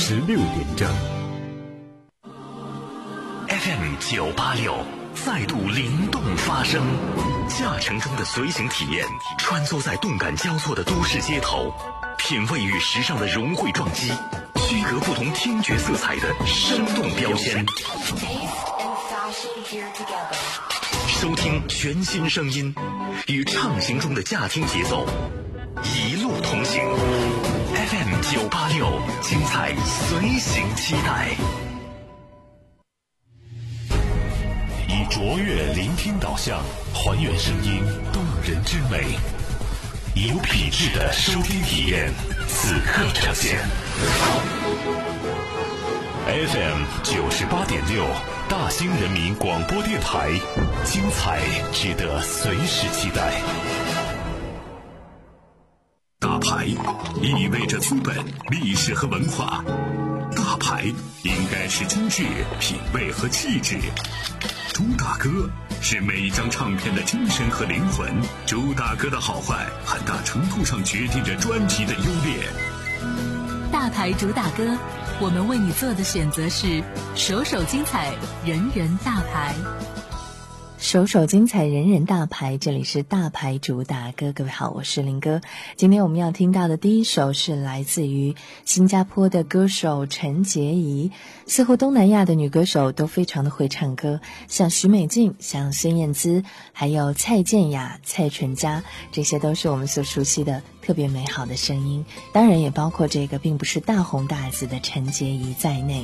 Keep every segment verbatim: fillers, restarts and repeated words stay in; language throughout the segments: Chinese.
十六点整。 F M 九八六再度灵动发声，驾乘中的随行体验，穿梭在动感交错的都市街头，品味与时尚的融汇撞击，区隔不同听觉色彩的生动标签。收听全新声音，与畅行中的驾听节奏一路同行。F M 九八六，精彩随行期待。以卓越聆听导向，还原声音动人之美，以有品质的收听体验，此刻呈现。F M 九十八点六，大兴人民广播电台，精彩值得随时期待。大牌意味着资本、历史和文化，大牌应该是精致、品味和气质。朱大哥是每一张唱片的精神和灵魂，朱大哥的好坏很大程度上决定着专辑的优劣。 大牌主打歌，我们为你做的选择是首首精彩，人人大牌。 首首精彩，人人大牌，这里是大牌主打歌。各位好，我是林哥。今天我们要听到的第一首是来自于新加坡的歌手陈洁仪。似乎东南亚的女歌手都非常的会唱歌，像许美静，像孙燕姿，还有蔡健雅、蔡淳佳，这些都是我们所熟悉的特别美好的声音，当然也包括这个并不是大红大紫的陈洁仪在内。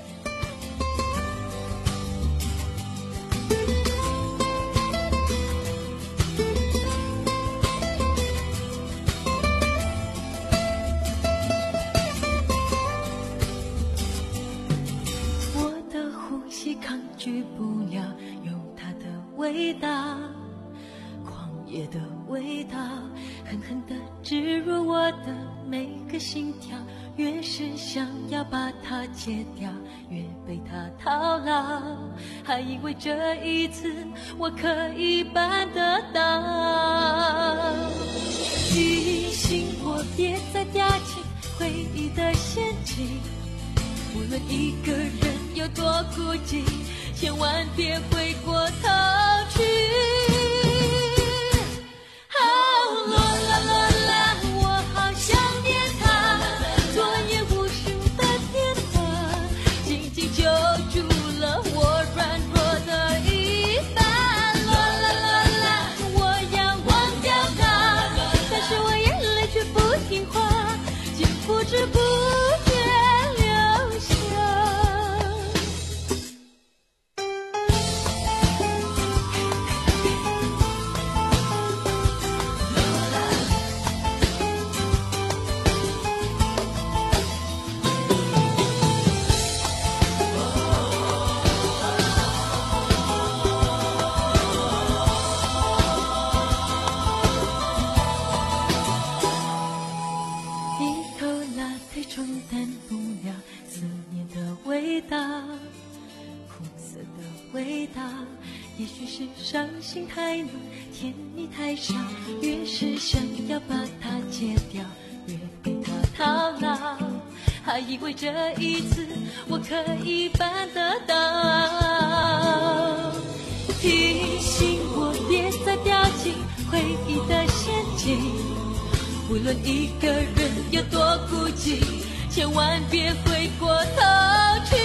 味道，狂野的味道，狠狠地植入我的每个心跳，越是想要把它戒掉，越被它套牢，还以为这一次我可以办得到。提醒我别再掉进回忆的陷阱，无论一个人有多孤寂，千万别回过头去。哦，啦啦啦啦，我好想念他，昨夜无数的电话，紧紧揪住了我软弱的一半。啦啦啦啦，我要忘掉他，但是我眼泪却不听话，竟不知不觉流下。也许是伤心太浓，甜蜜太少，越是想要把它戒掉，越被它套牢，还以为这一次我可以办得到。提醒我别再掉进回忆的陷阱，无论一个人有多孤寂，千万别回过头去。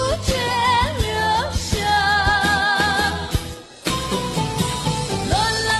啦啦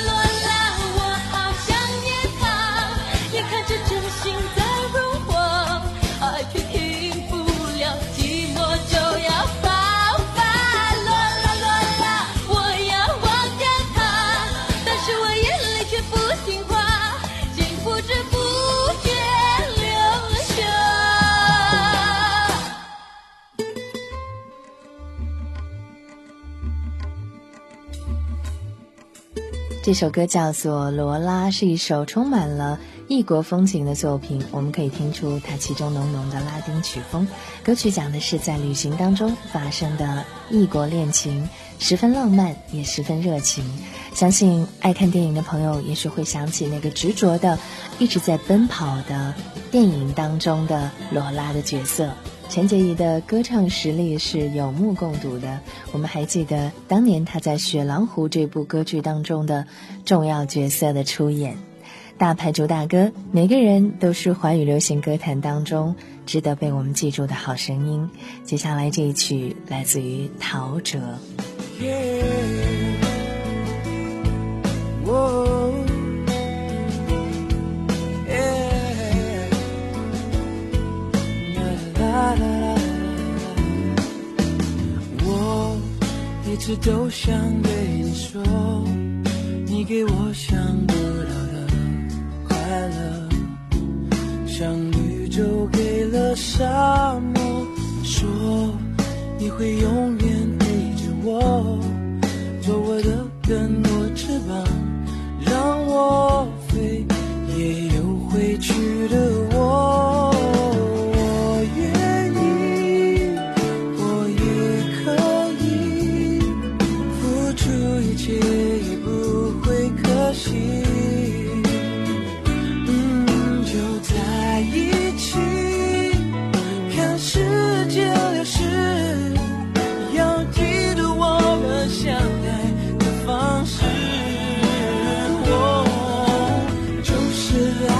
这首歌叫做《罗拉》，是一首充满了异国风情的作品，我们可以听出它其中浓浓的拉丁曲风。歌曲讲的是在旅行当中发生的异国恋情，十分浪漫，也十分热情。相信爱看电影的朋友也许会想起那个执着的一直在奔跑的电影当中的罗拉的角色。陈洁仪的歌唱实力是有目共睹的，我们还记得当年她在《雪狼湖》这部歌剧当中的重要角色的出演。大牌主打歌，每个人都是华语流行歌坛当中值得被我们记住的好声音。接下来这一曲来自于陶喆。 Yeah. Whoa. Yeah. La, la, la, la. 我一直都想对你说，你给我想不到的快乐，像绿洲给了沙漠，说你会永远陪着我，做我的更多翅膀，让我飞，也有回去的我。我愿意，我也可以付出一切，也不会可惜。嗯，就在一起，看世界流逝，要记得我们相爱的方式。哦，就是爱。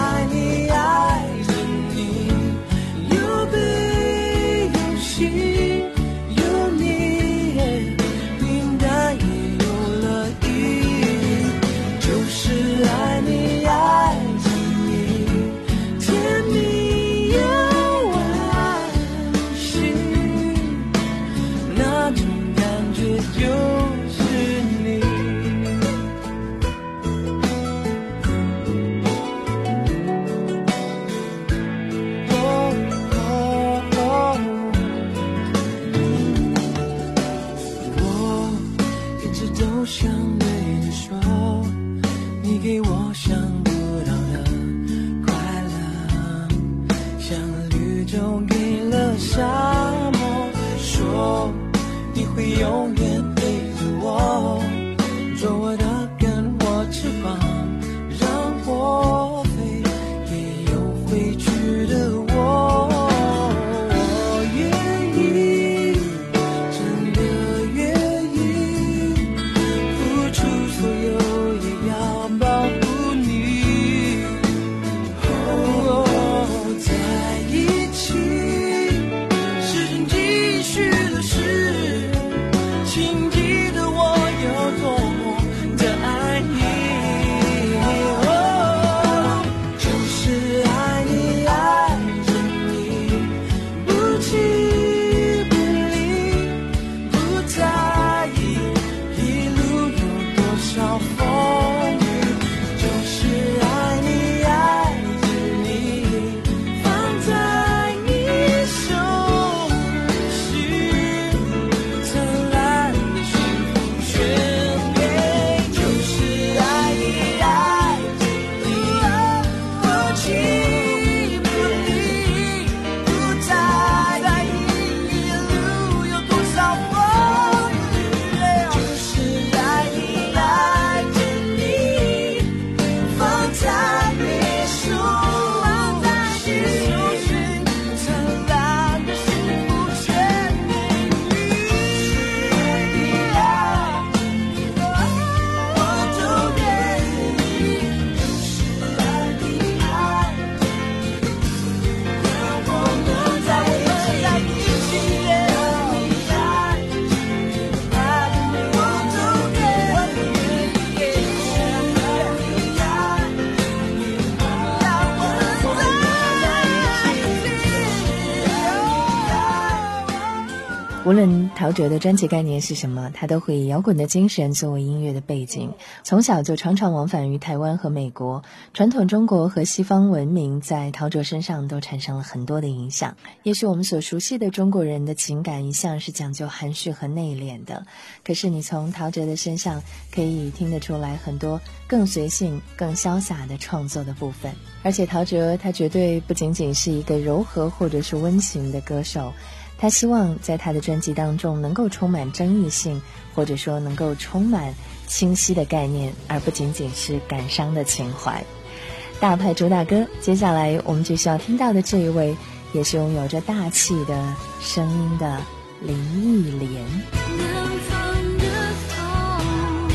无论陶喆的专辑概念是什么，他都会以摇滚的精神作为音乐的背景，从小就常常往返于台湾和美国，传统中国和西方文明在陶喆身上都产生了很多的影响。也许我们所熟悉的中国人的情感一向是讲究含蓄和内敛的，可是你从陶喆的身上可以听得出来很多更随性更潇洒的创作的部分。而且陶喆他绝对不仅仅是一个柔和或者是温情的歌手，他希望在他的专辑当中能够充满争议性，或者说能够充满清晰的概念，而不仅仅是感伤的情怀。大牌主打歌，接下来我们就需要听到的这一位，也是拥有着大气的声音的林忆莲。 南方的风，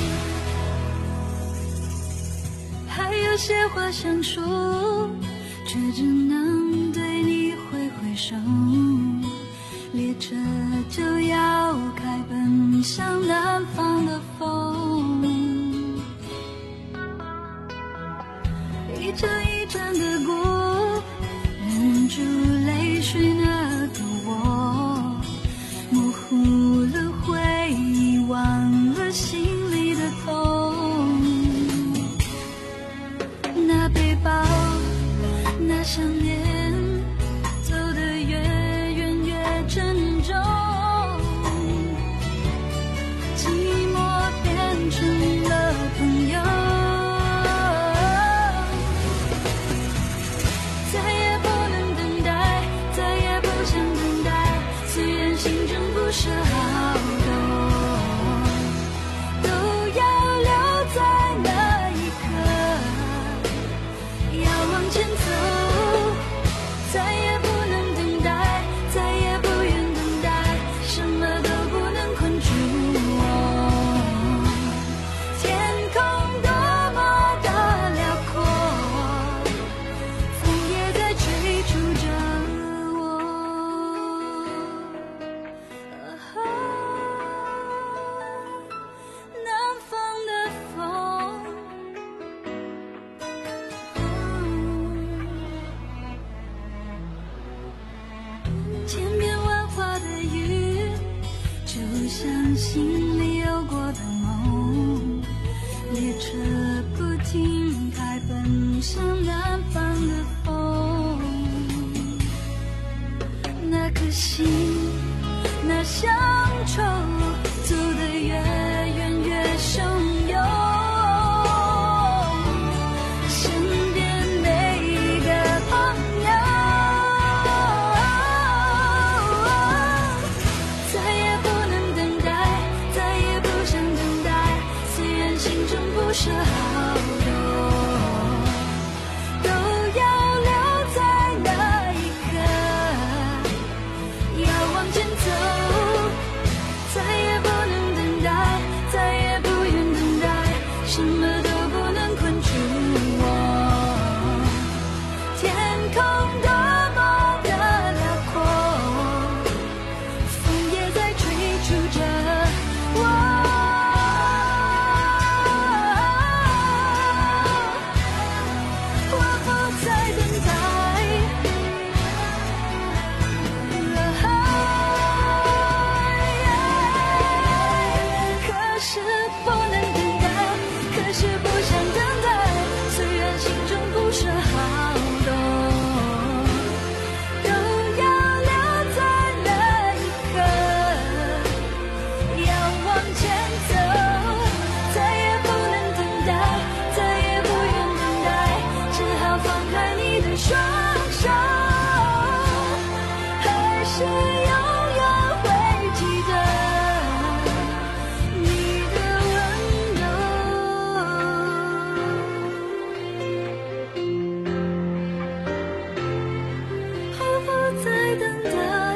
还有些话想说，却只能对你挥挥手。列车就要开奔向南方的风，一阵一阵的过，忍住泪水那个我，模糊了回忆，忘了心里的痛。那背包，那想念，走得越远越沉重，寂寞变成了朋友，再也不能等待，再也不想等待，虽然心中不是好动，都要留在那一刻，要往前走，再也不能等待，再也不愿等待，什么都不能困住我。天空多么的辽阔，风也在追逐着我。南方的风，千变万化的雨，就像心里有过的梦。列车不停开奔向南方的风，那颗心，那乡愁，走得越远越汹涌。身边每一个朋友，再也不能等待，再也不想等待，虽然心中不是好动，都要留在那一刻，要往前走，再也不能等待，再也不愿等待，什么都不能困住我。天空多么的辽阔，风也在追逐着我。我不再等待，可是不能等待，可是不想等待，虽然心中不是好动，都要留在那一刻，要往前走，再也不能等待，再也不愿等待，只好放开你的双手，还是永远会记得你的温柔。何不再等待？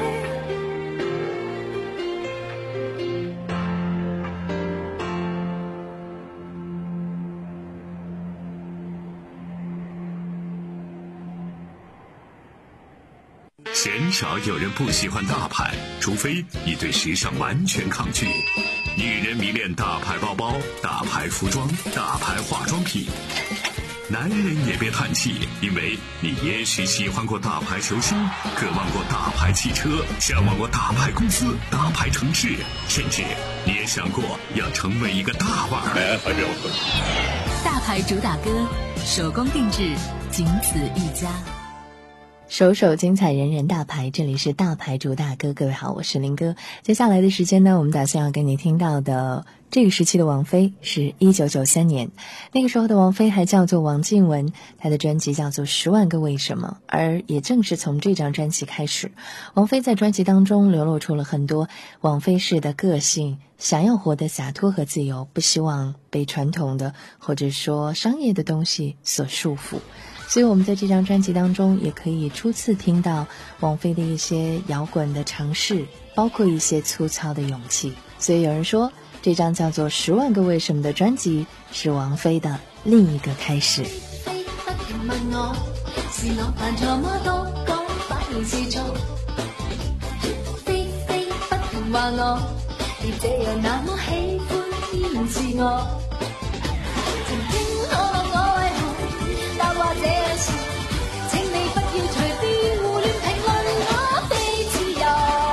鲜少有人不喜欢大牌，除非你对时尚完全抗拒。女人迷恋大牌包包、大牌服装、大牌化妆品。 男人也别叹气，因为你也许喜欢过大牌球星，渴望过大牌汽车，向往过大牌公司、大牌城市，甚至你也想过要成为一个大腕儿。 大牌主打歌，手工定制，仅此一家。 首首精彩，人人大牌，这里是大牌主打歌。各位好，我是林哥。接下来的时间呢，我们打算要跟你听到的这个时期的王菲是一九九三年，那个时候的王菲还叫做王靖雯，她的专辑叫做《十万个为什么》，而也正是从这张专辑开始，王菲在专辑当中流露出了很多王菲式的个性，想要活得洒脱和自由，不希望被传统的或者说商业的东西所束缚。所以我们在这张专辑当中也可以初次听到王菲的一些摇滚的尝试，包括一些粗糙的勇气。所以有人说这张叫做《十万个为什么》的专辑是王菲的另一个开始。 非不停問我是我犯錯嗎？多講反而是錯。非非不停話我你這樣那麼喜歡依然是我。曾經可問我為何答話這樣說，請你不要隨便胡亂評論我。非自由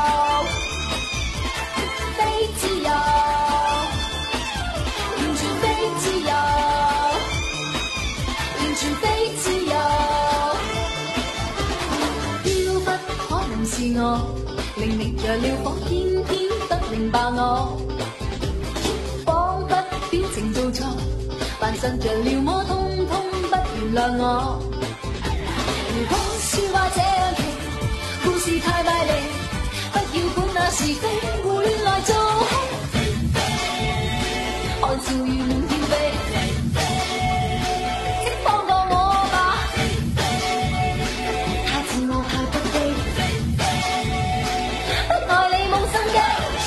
非自由完全非自由完全非自由。飄忽可能是我令你着了火，偏偏不明白我，彷彿表情做錯，扮上着了麼，通通不原諒我。如果說話這樣奇，故事太賣力，不要管那是非，胡亂來做戲，看笑如滿天飛，請放過我吧，太自我太不羈，不愛你冇心機。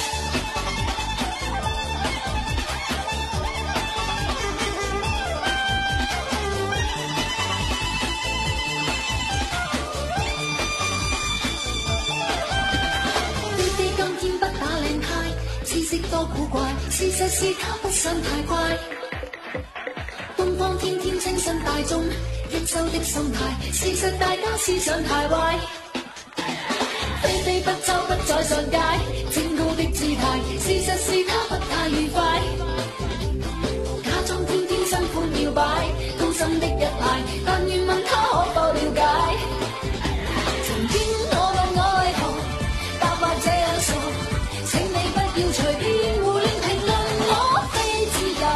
多古怪，事實是他不想太乖。東方天天清新大眾，益州的心態，事實大家思想太壞。非非不抽不再上街，清高的姿態，事實是他不太愉快。假裝天天新歡搖擺，高深的一派，但願問他可否了解。曾經我問我為何答話這樣傻，請你不要隨便胡亂評論我。非自由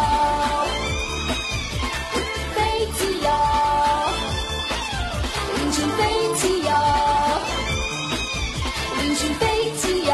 非自由完全非自由完全非自由。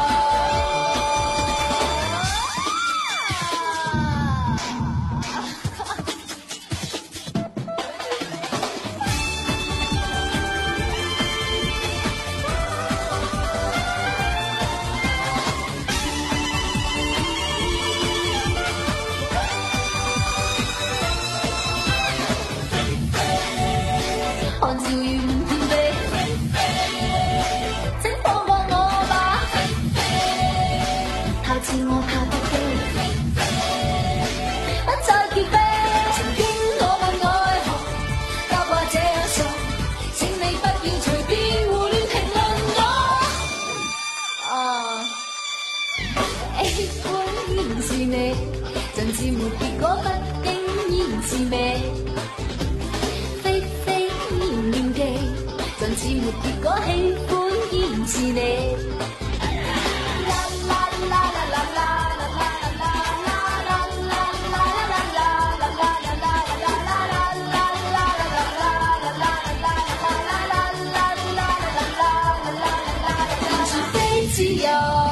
看笑如滿天飛，請放過我吧，太自我太不羈，不再結飛。曾經我問我為何答話這樣傻，請你不要隨便胡亂評論我。啊，喜歡依然是你，盡至沒結果，不經依然是美。盡似沒結果，喜歡依然是你。完全非自由。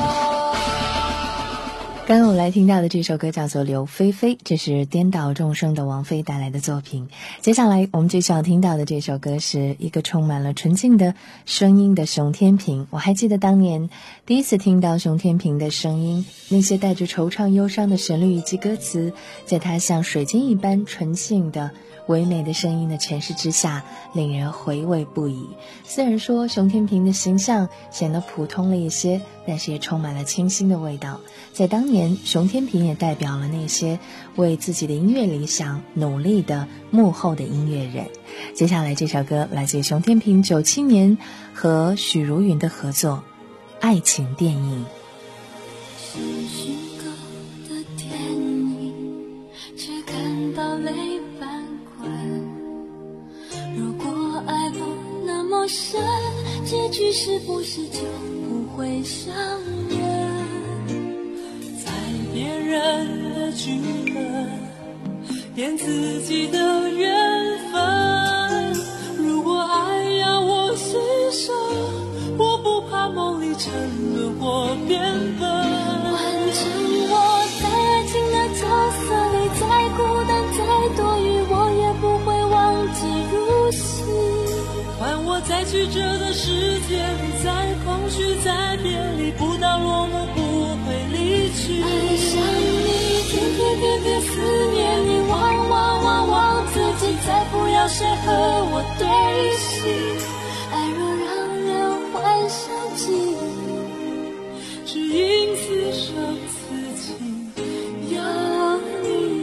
刚刚我们来听到的这首歌叫做《刘菲菲》，这是颠倒众生的王菲带来的作品。接下来我们继续要听到的这首歌是一个充满了纯净的声音的熊天平。我还记得当年第一次听到熊天平的声音，那些带着惆怅忧伤的旋律以及歌词，在它像水晶一般纯净的唯美的声音的诠释之下，令人回味不已。虽然说熊天平的形象显得普通了一些，但是也充满了清新的味道。在当年，熊天平也代表了那些为自己的音乐理想努力的幕后的音乐人。接下来这首歌来自于熊天平九七年和许茹芸的合作《爱情电影》。 是虚构的电影，却看到泪翻滚。如果爱不那么深，结局是不是就不会相认？ 在别人的剧本演自己的缘分，如果爱要我牺牲，我不怕梦里沉沦或变笨。 换成我在爱情的角色里，再孤单再多余，我也不会忘记入戏。 换我在曲折的世界里，在空虚在别离，不到落幕不会离去。 爱上你，天天天天思念你，忘忘忘忘自己，再不要谁和我对戏。爱若让人幻想记忆， 只因此生此情有你。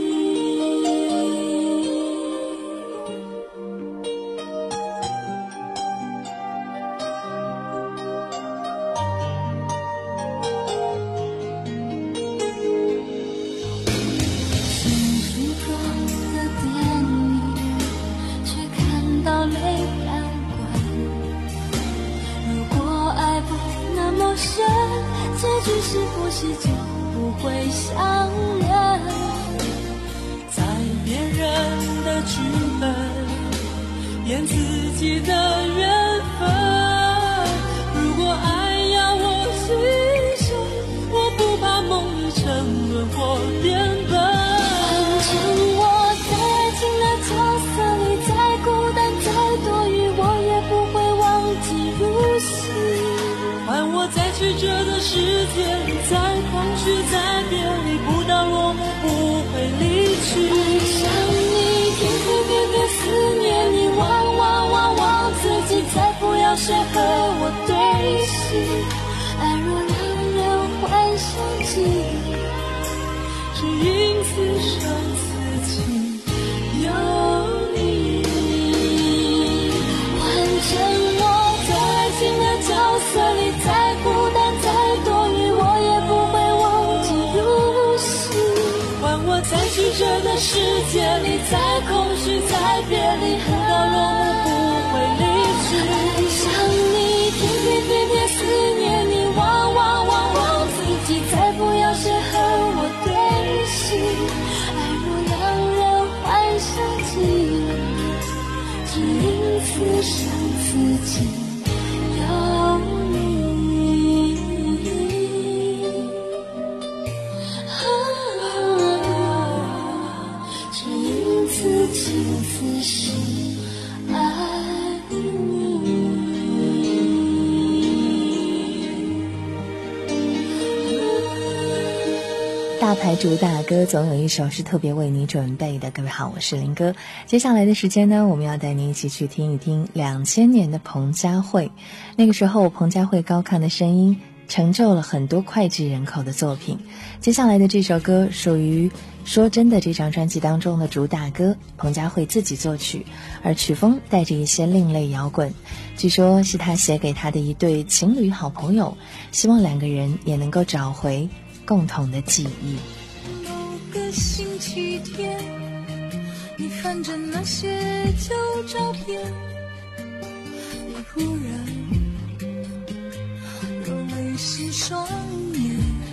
结局是不是就不会相认？ 在别人的剧本演自己的缘分，如果爱要我牺牲，我不怕梦里沉沦或变笨。 反正我在爱情的角色里，再孤单再多余，我也不会忘记入戏。 换我在曲折的世界里，在空虚在别离，不到落幕不会离去。 爱上你，天天天天思念你，忘忘忘忘自己，再不要谁和我对戏。爱若让人幻想记忆， 只因此生此情有你。 换成我在爱情的角色里，再孤单再多余，我也不会忘记入戏。 换我在曲折的世界里，在空虚在别离，不到落幕不会离去。 爱上你，天天天天思念你，忘忘忘忘自己，再不要谁和我对戏。爱若让人幻想记忆，只因此生此情有你。只因此情此时爱你。 大牌主打歌总有一首是特别为你准备的。各位好，我是林哥。接下来的时间呢，我们要带您一起去听一听两千年的彭佳慧。那个时候彭佳慧高亢的声音成就了很多脍炙人口的作品。接下来的这首歌属于说真的这张专辑当中的主打歌，彭佳慧自己作曲，而曲风带着一些另类摇滚，据说是她写给她的一对情侣好朋友，希望两个人也能够找回共同的记忆。 某个星期天，你翻着那些旧照片，你忽然又泪湿双眼。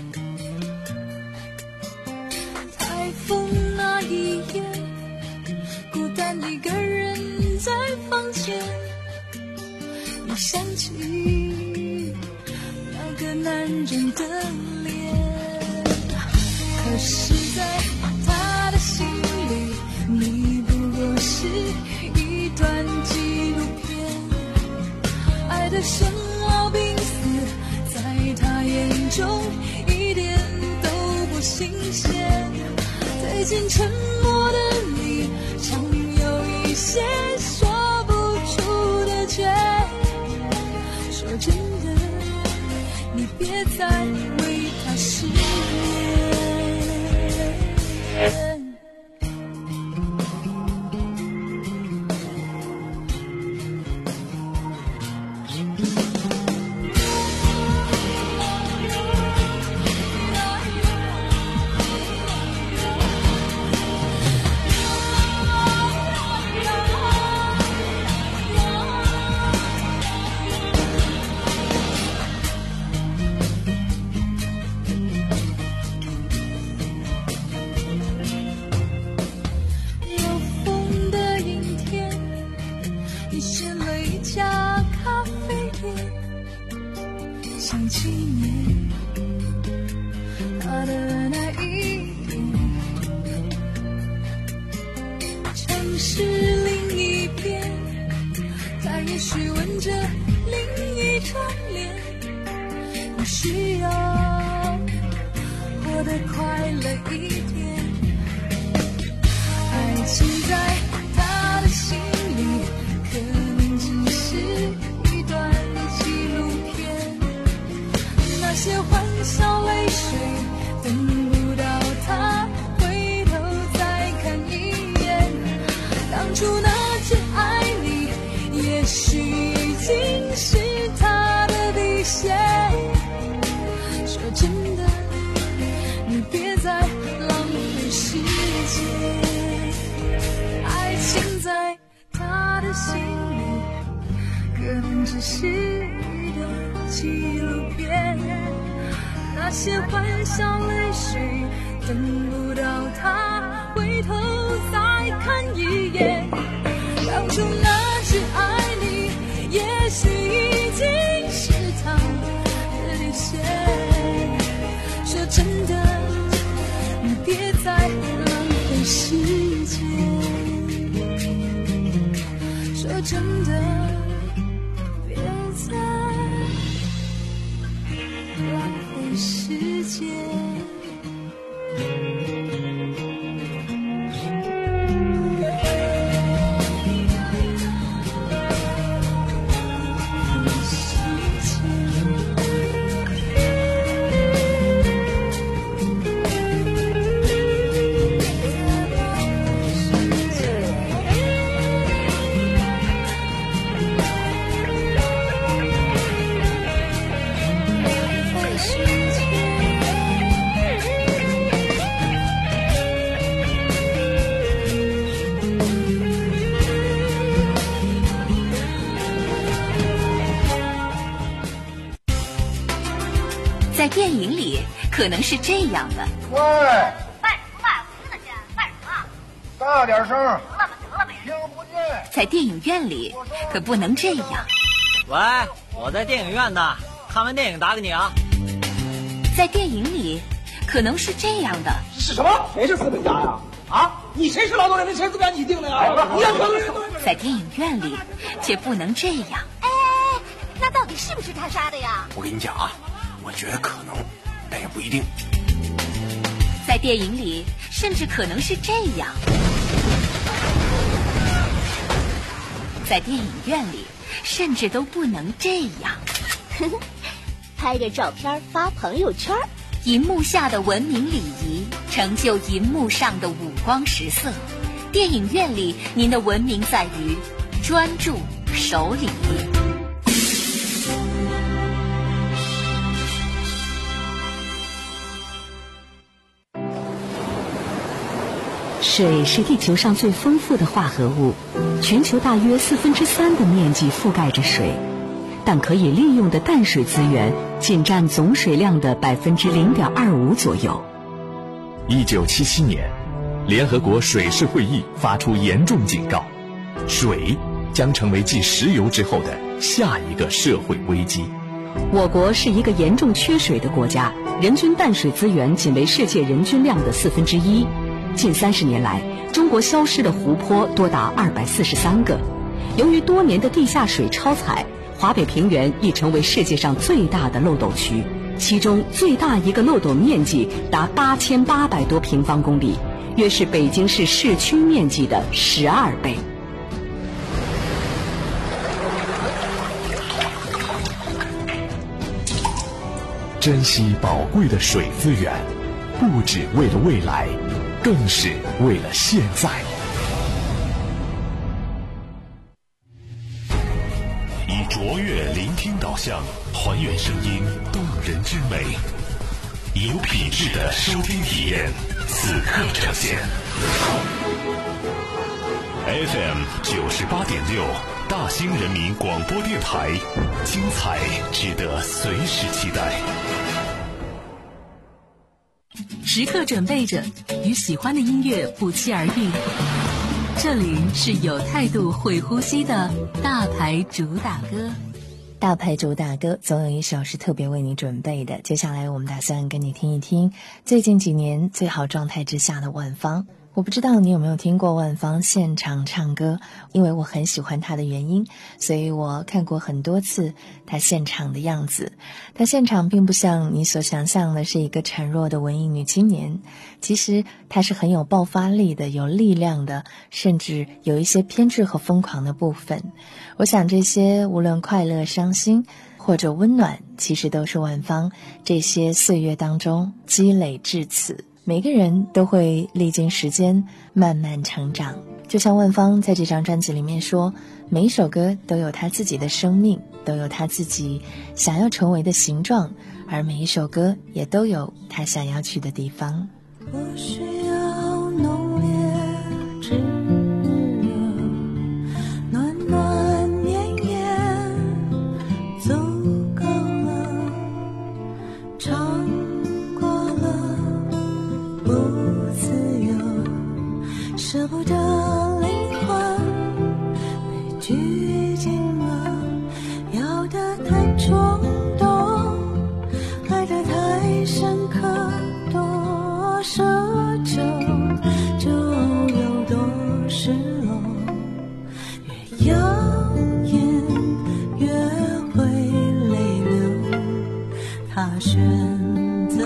台风那一夜，孤单一个人在房间，你想起那个男人的脸。可是在他的心里，你不过是一段纪录片，爱的生老病死在他眼中一点都不新鲜。最近沉默的你，常再为他失眠。 想起你，他的那一天，城市另一边，他也许吻着另一张脸。你需要活得快乐一点，爱情在他的心里，可能只是一段纪录片。那些欢笑泪水，等不到他回头再看一眼。当初那句爱你，也许已经是他的底线。说真的，你别再浪费时间。爱情在他的心里，可能只是一段纪录片。那些欢笑泪水，等不到他回头再看一眼。当初那句爱你，也许已经是他的底线。说真的，你别再浪费时间。说真的，别再浪费时间。 在电影里可能是这样的。 喂， 卖什么卖？我听得见，卖什么？ 大点声。得了吧得了吧， 听不见。 在电影院里可不能这样。 喂，我在电影院呢，看完电影打给你啊。 在电影里可能是这样的。 是什么？谁是资本家呀？啊，你谁是劳动人民？谁是资本家？你定的呀？你要可在电影院里却不能这样。 哎，那到底是不是他杀的呀？ 我跟你讲啊，我觉得可能，但也不一定。 在电影里甚至可能是这样。在电影院里甚至都不能这样。 拍个照片发朋友圈。 银幕下的文明礼仪成就银幕上的五光十色。电影院里您的文明在于专注守礼。 水是地球上最丰富的化合物，全球大约四分之三的面积覆盖着水，但可以利用的淡水资源仅占总水量的百分之零点二五左右。 一九七七年，联合国水事会议发出严重警告，水将成为继石油之后的下一个社会危机。 我国是一个严重缺水的国家，人均淡水资源仅为世界人均量的四分之一。近三十年来，中国消失的湖泊多达二百四十三个。由于多年的地下水超采，华北平原已成为世界上最大的漏斗区，其中最大一个漏斗面积达八千八百多平方公里，约是北京市市区面积的十二倍。 珍惜宝贵的水资源，不只为了未来，更是为了现在。 以卓越聆听导向，还原声音动人之美，有品质的收听体验，此刻呈现。F M 九十八点六，大兴人民广播电台，精彩值得随时期待。 时刻准备着，与喜欢的音乐不期而遇。这里是有态度、会呼吸的大牌主打歌。 大牌主打歌总有一首是特别为你准备的。接下来我们打算跟你听一听最近几年最好状态之下的万芳。我不知道你有没有听过万芳现场唱歌，因为我很喜欢她的原因，所以我看过很多次她现场的样子。她现场并不像你所想象的是一个孱弱的文艺女青年，其实她是很有爆发力的，有力量的，甚至有一些偏执和疯狂的部分。我想这些无论快乐、伤心或者温暖，其实都是万芳这些岁月当中积累至此。每个人都会历经时间慢慢成长，就像万芳在这张专辑里面说，每一首歌都有他自己的生命，都有他自己想要成为的形状，而每一首歌也都有他想要去的地方。 我需要浓烈炙热，暖暖绵延，足够了，长不自由，舍不得灵魂被拘禁了，要得太冲动，爱得太深刻，多奢求就有多失落，越耀眼越会泪流，他选择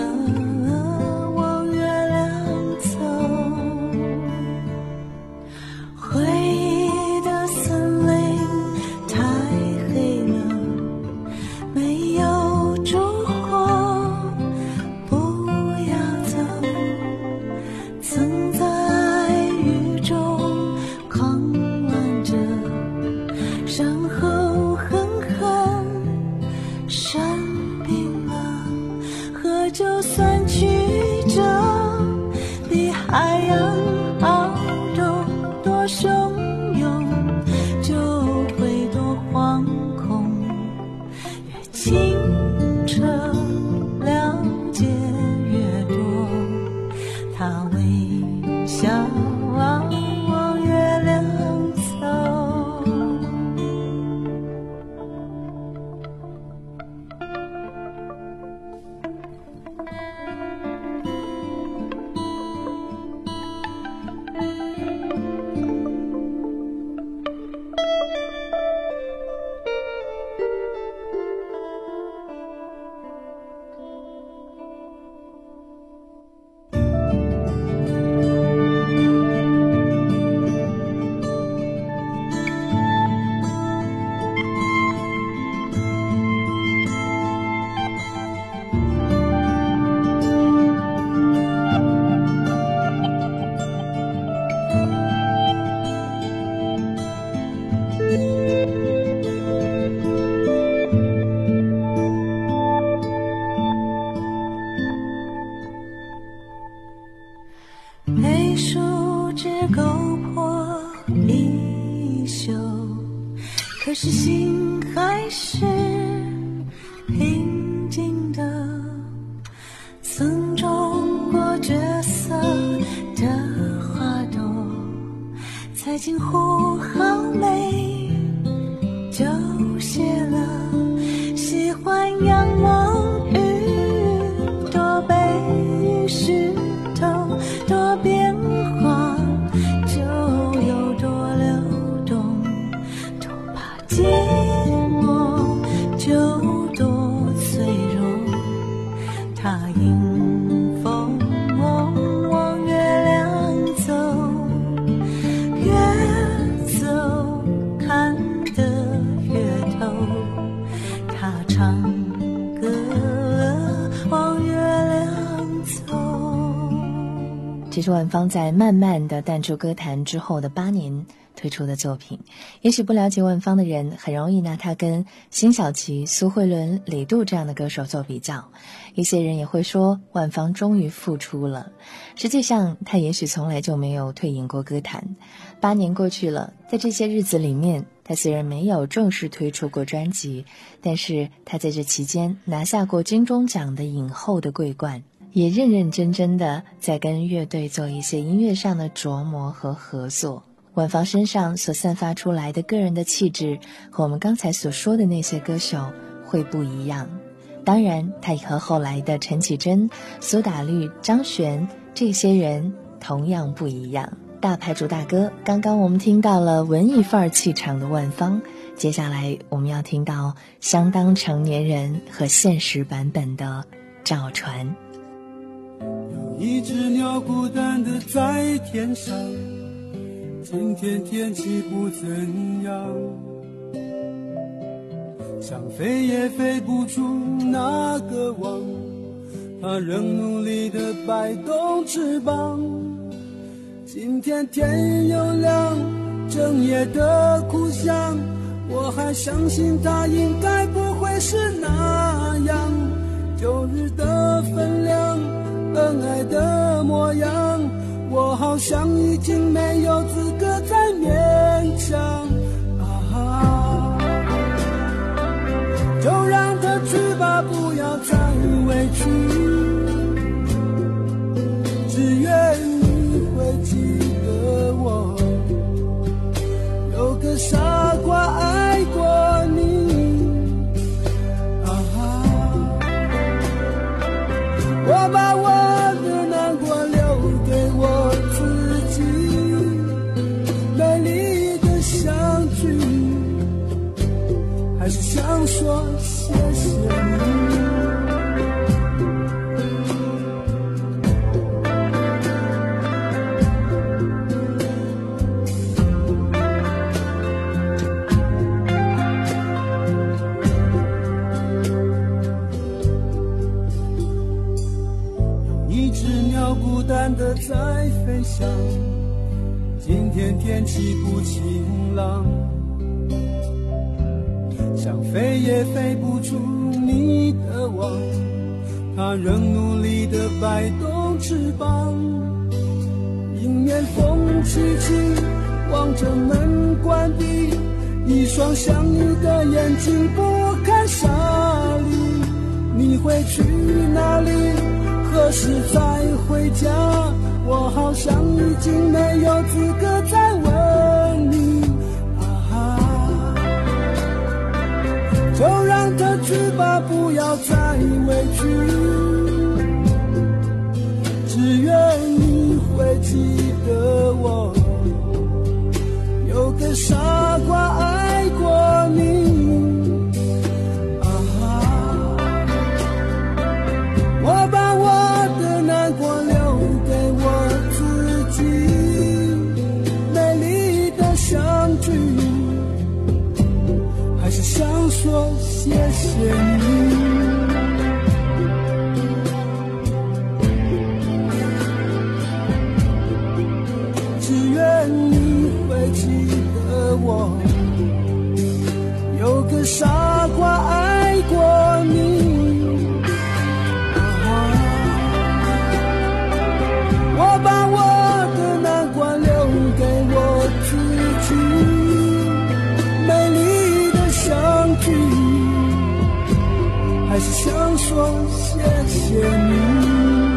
可是心还是平静的，曾种过角色的花朵，才近乎好美就谢了，喜欢仰望雨，多悲与石头，多变化就有多流动，多怕寂寞就多脆弱，他迎风往月亮走，越走看得越这是万芳在慢慢的淡出歌坛之后的八年推出的作品。也许不了解万芳的人很容易拿她跟辛晓琪、苏慧伦、李杜这样的歌手做比较，一些人也会说万芳终于复出了。实际上她也许从来就没有退隐过歌坛。八年过去了，在这些日子里面，她虽然没有正式推出过专辑，但是她在这期间拿下过金钟奖的影后的桂冠，也认认真真的在跟乐队做一些音乐上的琢磨和合作。万芳身上所散发出来的个人的气质和我们刚才所说的那些歌手会不一样，当然她也和后来的陈绮贞、苏打绿、张悬这些人同样不一样。大牌主打歌，刚刚我们听到了文艺范儿气场的万芳，接下来我们要听到相当成年人和现实版本的赵传。 有一只鸟孤单的在天上，今天天气不怎样，想飞也飞不出那个网，它仍努力地摆动翅膀。今天天又亮，整夜的哭响，我还相信它应该不会是那样。旧日的分量，恩爱的模样，我好像已经没有资格再勉强啊！就让它去吧，不要再委屈，只愿你会记得我，有个傻瓜爱过你啊！我把我的难过留给我自己，美丽的相聚，还是想说谢谢你。孤单的在飞翔，今天天气不晴朗，想飞也飞不出你的网，它仍努力地摆动翅膀。迎面风起起，望着门关闭，一双相遇的眼睛不堪沙砾。你会去哪里？何时才回家？我好像已经没有资格再问你啊！就让它去吧，不要再委屈，只愿你会记得我，有个傻瓜爱过你啊！我把我的难过留给我自己，美丽的相聚，还是想说谢谢你。只愿你会记得我，有个傻瓜爱过你。我把我的难过留给我自己，美丽的相聚，还是想说谢谢你。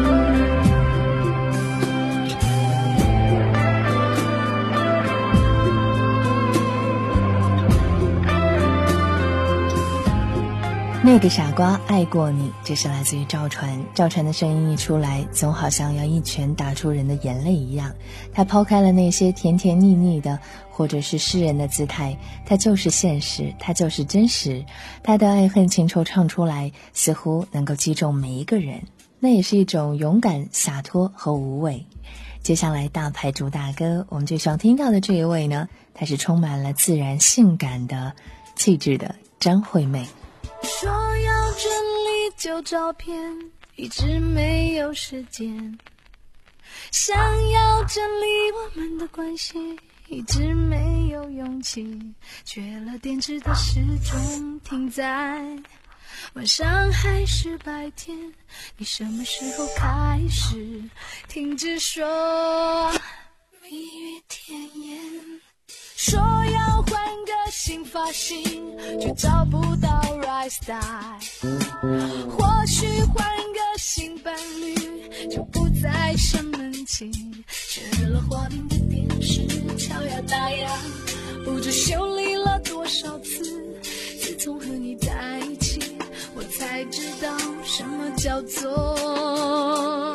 那个傻瓜爱过你，这是来自于赵传。赵传的声音一出来，总好像要一拳打出人的眼泪一样。他抛开了那些甜甜腻腻的或者是诗人的姿态，他就是现实，他就是真实。他的爱恨情仇唱出来，似乎能够击中每一个人，那也是一种勇敢、洒脱和无畏。接下来大牌主打歌，我们最想听到的这一位呢，她是充满了自然性感的气质的张惠妹。 说要整理旧照片，一直没有时间。 想要整理我们的关系，一直没有勇气，缺了电池的时钟停在晚上还是白天，你什么时候开始停止说蜜语甜言，说要换个新发型，却找不到 right style， 或许换个新伴侣就不再生闷气，缺了花瓶的电视敲呀打呀，不知修理了多少次，自从和你在一起我才知道什么叫做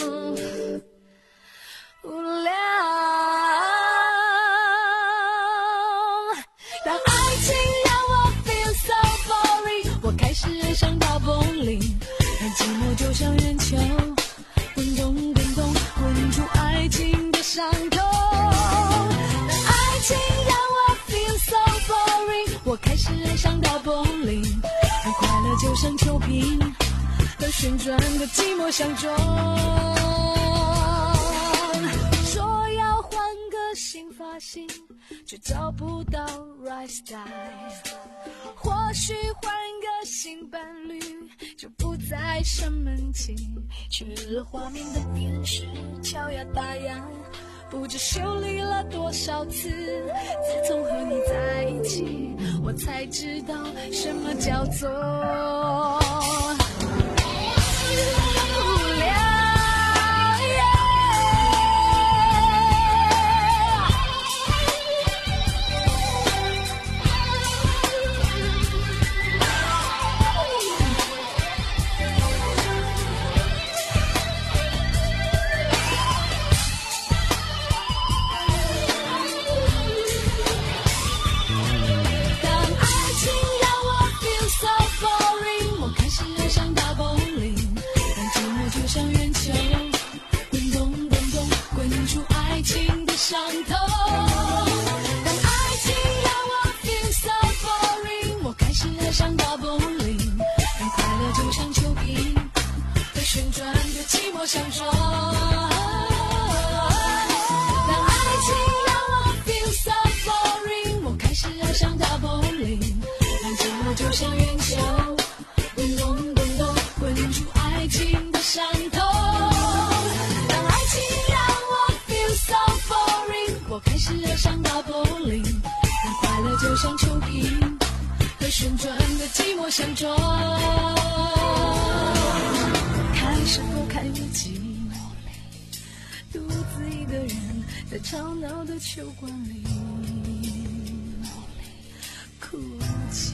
无聊。当爱情让我 feel so boring， 我开始爱上到 bowling， 让寂寞就像圆球滚动滚动滚出爱情的伤痛。当爱情让我 feel so boring， 我开始爱上到 bowling， 让快乐就像球瓶和旋转的寂寞相撞。说要换个新发型，却找不到 right style， 或许换个新伴侣就不再生闷气，缺了画面的电视敲呀打呀，不知修理了多少次，自从和你在一起我才知道什么叫做无聊。伤痛，当爱情让我 feel so boring， 我开始爱上大柏林，让快乐就像球瓶和旋转的寂寞相撞。当爱情让我 feel so boring， 我开始爱上大柏林，让寂寞就像圆球滚动滚动滚出爱情的伤痛。我开始爱上大柏林，让快乐就像球瓶和旋转的寂寞相撞。开始拨开日记，独自一个人在吵闹的球馆里哭泣。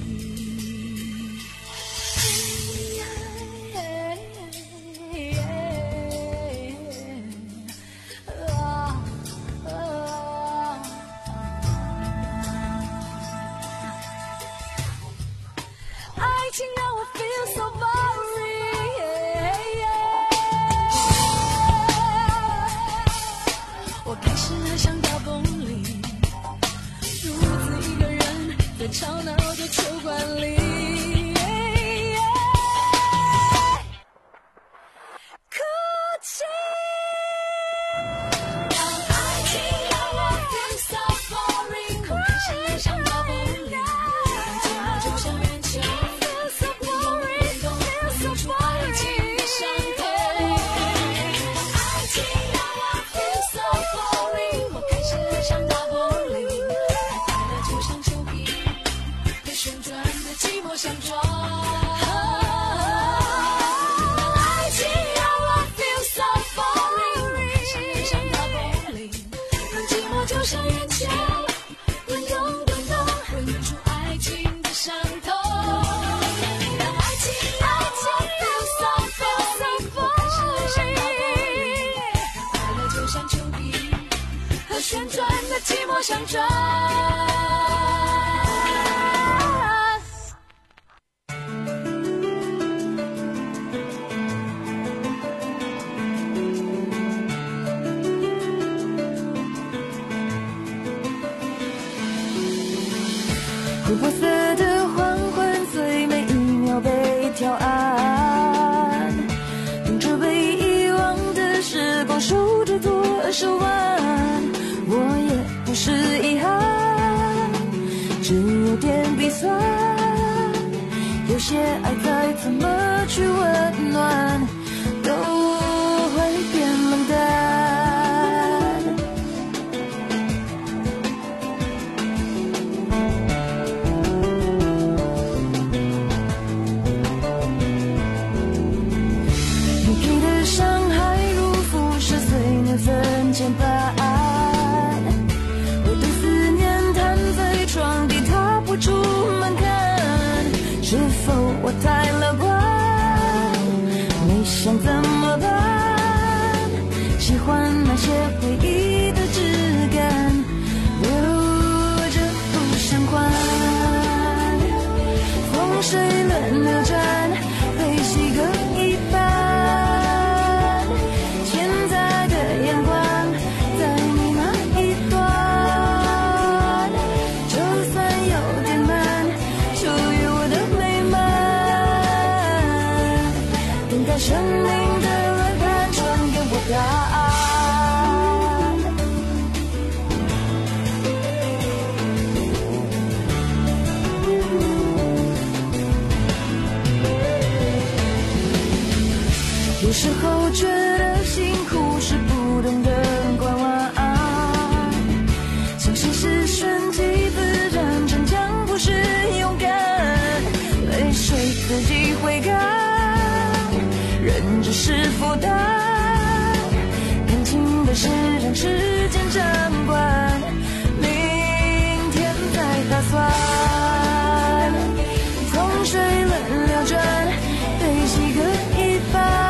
爱情让我 feel so boring， 我开始爱上大柏林，独自一个人在吵闹的球馆里哭泣。当爱情让我 feel so boring， 我开始爱上大柏林，让寂寞就像圆球相撞。爱情让我 feel so boring， 我开始爱上大柏林，让寂寞就像圆球滚动滚动滚出爱情的伤痛。让爱情让我 feel so boring， 我开始爱上大柏林，让快乐就像球瓶和旋转的寂寞相撞。 琥珀色的黄昏，最每一秒被调暗，等着被遗忘的时光。 只有点鼻酸。有些爱再怎么去温暖，都会变冷淡。你给的伤害如辐射，随年份渐斑。我对思念瘫在床底，踏不出门槛。是否我太乐观？没想怎么办？喜欢那些回忆的质感，留着不想还。风水轮流转，悲喜各一半。现在的阳光在你那一端，就算有点慢，属于我的美满。等待生命的轮盘传给我答案。有时候觉得辛苦是不懂得观望，相信是顺其自然，逞强不是勇敢，泪水自己会干，人只是负担，感情的事让时间掌管，明天再打算。风水轮流转，悲喜各一半。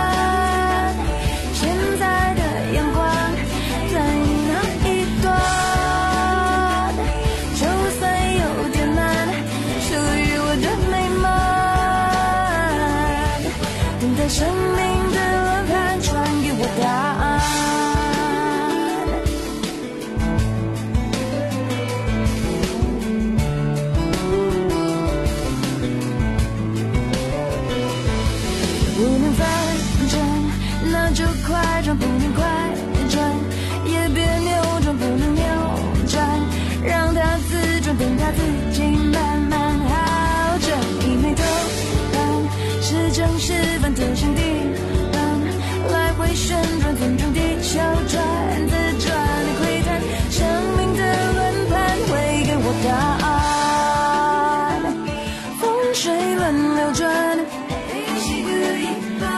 生命的轮盘传给我答案。不能反转，那就快转；不能快转，也别扭转；不能扭转，让它自转，等它自己慢慢好转。一眉头半是正是反，头向地板，来回旋转，尊重地球转自转的窥探，生命的轮盘会给我答案。风水轮流转，悲喜各一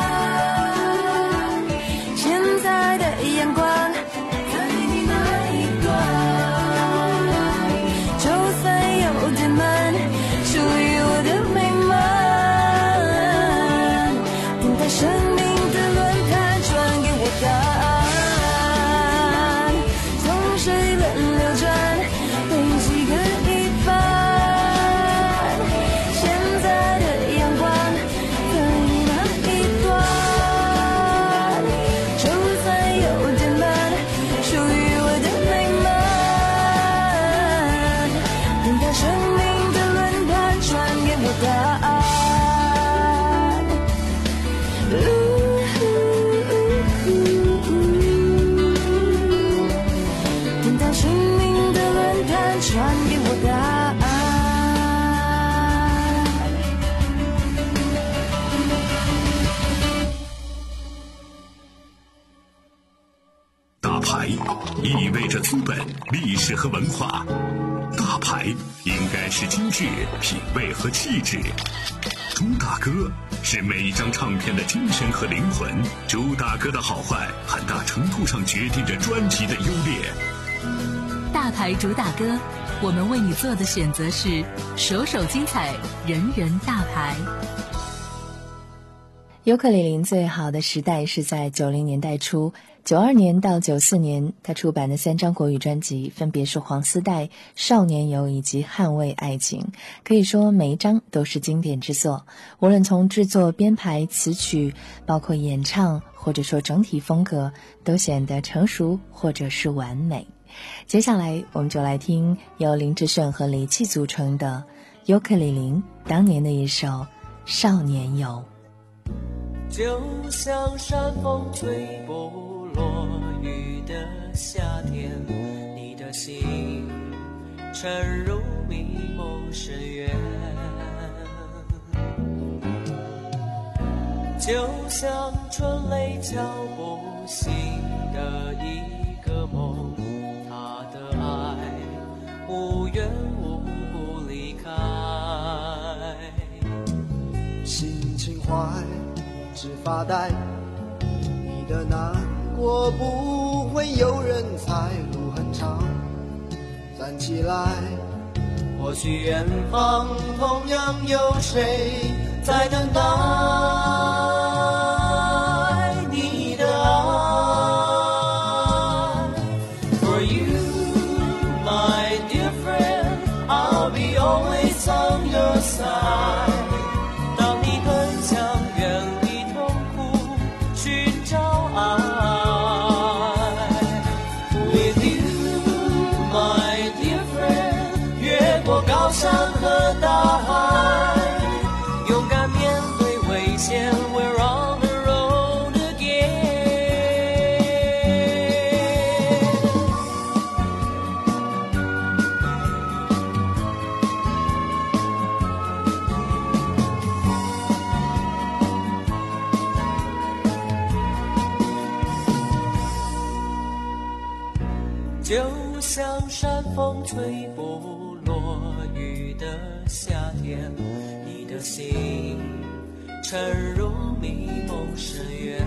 半。现在的阳光在你那一端，就算有点慢，属于我的美满。生命的轮盘传给我答案。风水轮流转，悲喜各一半。现在的阳光在你那一端，就算有点慢，属于我的美满。等待生命的轮盘传给我答案。等待生命的轮盘传给我答案。 大牌意味着资本、历史和文化，大牌应该是精致、品味和气质。朱大哥是每一张唱片的精神和灵魂，朱大哥的好坏很大程度上决定着专辑的优劣。 大牌主打歌，我们为你做的选择是首首精彩，人人大牌。 尤克里里最好的时代是在九零年代初，九二年到九四年，他出版的三张国语专辑分别是《黄丝带》、《少年游》以及《捍卫爱情》，可以说每一张都是经典之作。无论从制作、编排、词曲，包括演唱，或者说整体风格，都显得成熟或者是完美。接下来我们就来听由林志炫和李器组成的尤克里里当年的一首《少年游》。 就像山风吹不落雨的夏天，你的心沉入迷梦深渊，就像春雷敲不醒的一个梦，他的爱无缘无故离开， 心情坏只发呆，你的难过不会有人猜，路很长，站起来， 或许远方同样有谁在等待你的爱。 For you, my dear friend, I'll be always on your side。 当你很想远离痛苦，寻找爱。 With you, my dear friend， 越过高山和大海，勇敢面对危险 ，We're on the road again。 就像山风吹不落雨的夏天，你的心沉入迷梦深渊，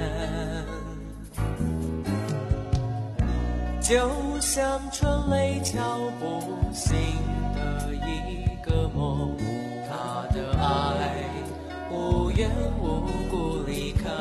就像春雷敲不醒的一个梦，他的爱无缘无故离开，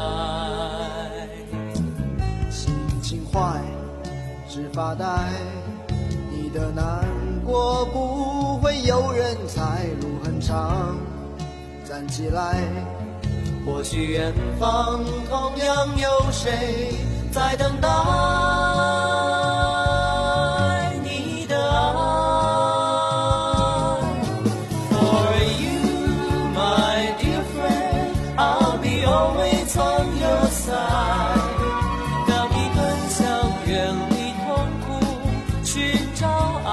心情坏只发呆，你的难过不会有人猜，路很长，站起来， 或许远方同样有谁在等待你的爱。 For you, my dear friend, I'll be always on your side。 当你很想远离寻找爱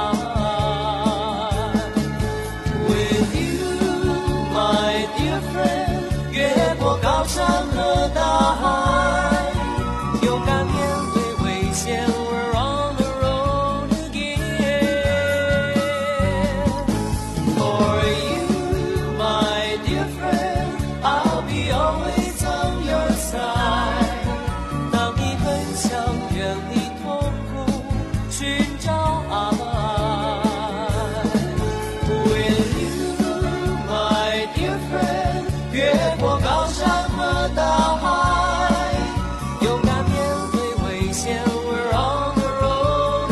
，With you, my dear friend， 越过高山和大海，勇敢面对危险 ，We're on the road again。For you, my dear friend， I'll be always on your side。 当你很想远离痛苦，寻找爱 ，With you, my dear friend， 越过高山和大海，勇敢面对危险 ，We're on the road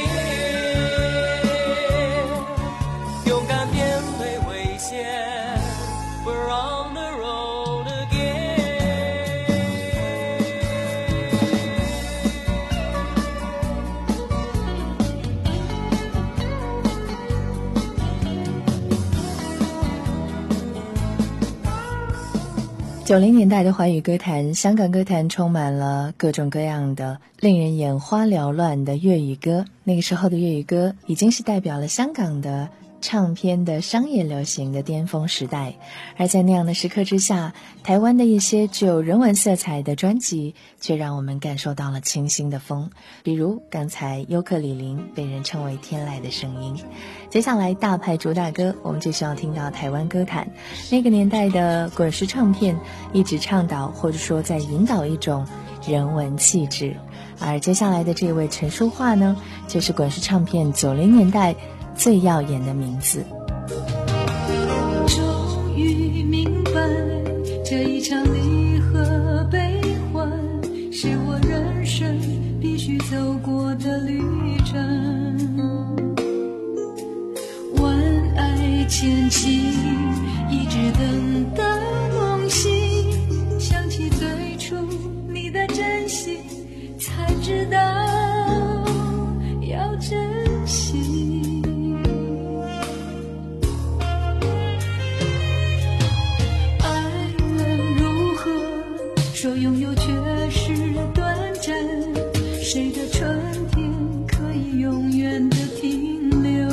again。 勇敢面对危险 ，We're on the road again。 九零年代的华语歌坛，香港歌坛充满了各种各样的令人眼花缭乱的粤语歌。那个时候的粤语歌已经是代表了香港的唱片的商业流行的巅峰时代，而在那样的时刻之下，台湾的一些具有人文色彩的专辑却让我们感受到了清新的风，比如刚才尤克里里被人称为天籁的声音。接下来大牌主打歌，我们就需要听到台湾歌坛那个年代的滚石唱片一直倡导或者说在引导一种人文气质，而接下来的这位陈淑桦呢，就是滚石唱片九零年代最耀眼的名字。 终于明白，这一场离合悲欢是我人生必须走过的旅程。万爱千情，一直等到梦醒，想起最初你的真心，才知道要珍惜。说拥有却是短暂，谁的春天可以永远的停留？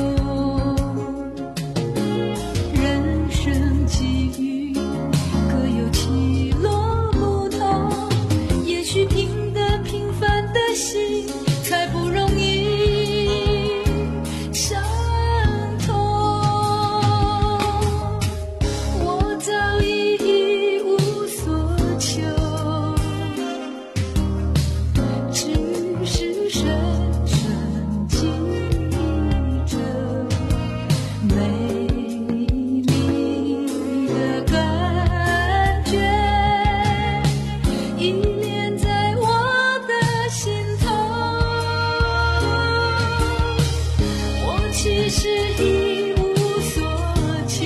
其实一无所求，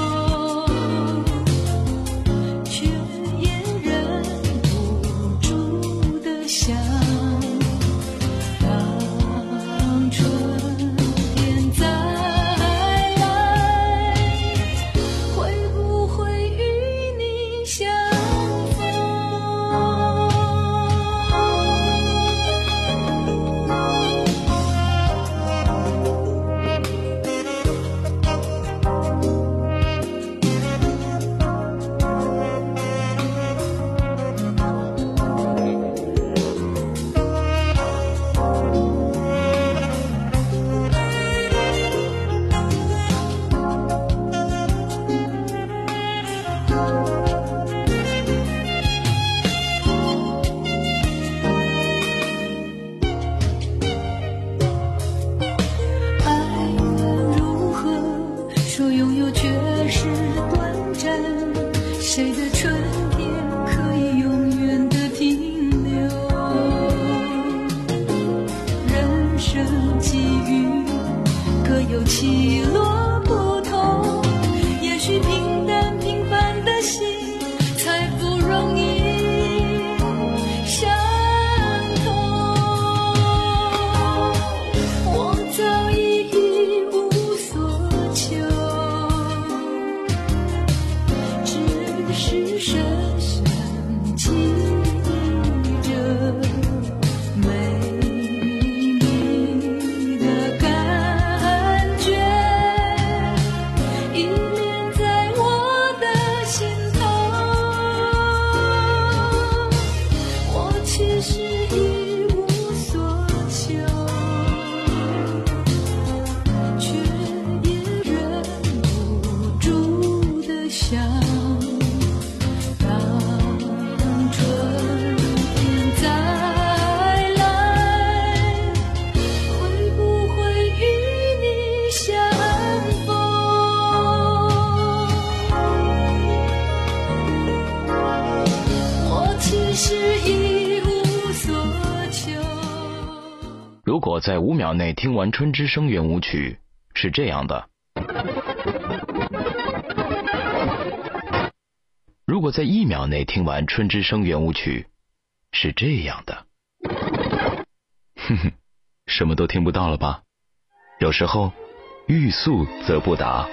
却也忍不住的想，当春天再来，会不会与你相谁的春天可以永远的停留？人生际遇各有起落不同，也许平淡平凡的心才不容易相同。我早已一无所求，是深深记着美丽的感觉，依恋在我的心头。我其实一无所求，却也忍不住的想， 如果在五秒内听完《春之声》圆舞曲，是这样的；如果在一秒内听完《春之声》圆舞曲，是这样的。哼哼，什么都听不到了吧？有时候，欲速则不达。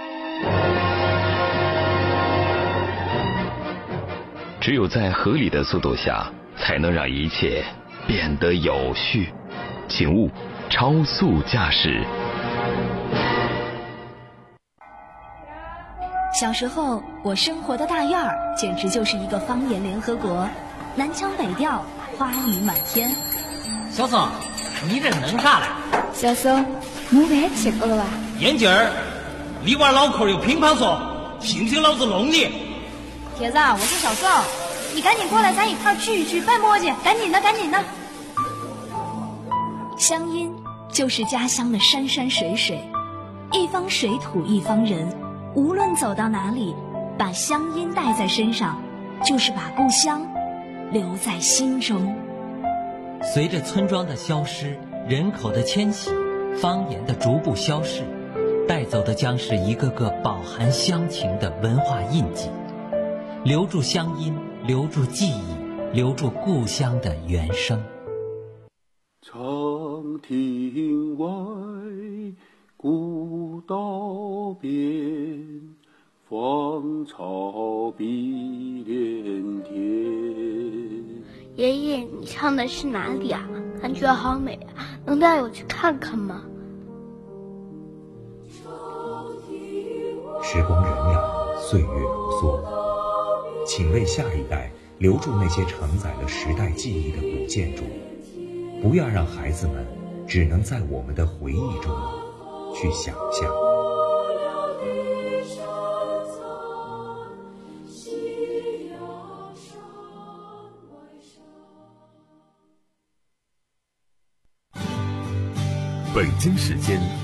只有在合理的速度下，才能让一切变得有序。请勿超速驾驶。 小时候，我生活的大院儿简直就是一个方言联合国，南腔北调，花语满天。 小宋，你这弄啥嘞？ 小宋，没饭吃过了吧？ 眼镜儿，里边老口有乒乓球，信不信老子弄你？ 铁子，我是小宋，你赶紧过来，咱一块儿聚一聚，别磨叽，赶紧的，赶紧的。 乡音就是家乡的山山水水，一方水土一方人，无论走到哪里，把乡音带在身上，就是把故乡留在心中。 随着村庄的消失，人口的迁徙，方言的逐步消逝，带走的将是一个个饱含乡情的文化印记。留住乡音，留住记忆，留住故乡的原声。 长亭外，古道边，芳草碧连天。 爷爷，你唱的是哪里啊？感觉好美啊，能带我去看看吗？ 时光荏苒，岁月如梭，请为下一代留住那些承载了时代记忆的古建筑，不要让孩子们只能在我们的回忆中去想象。 北京时间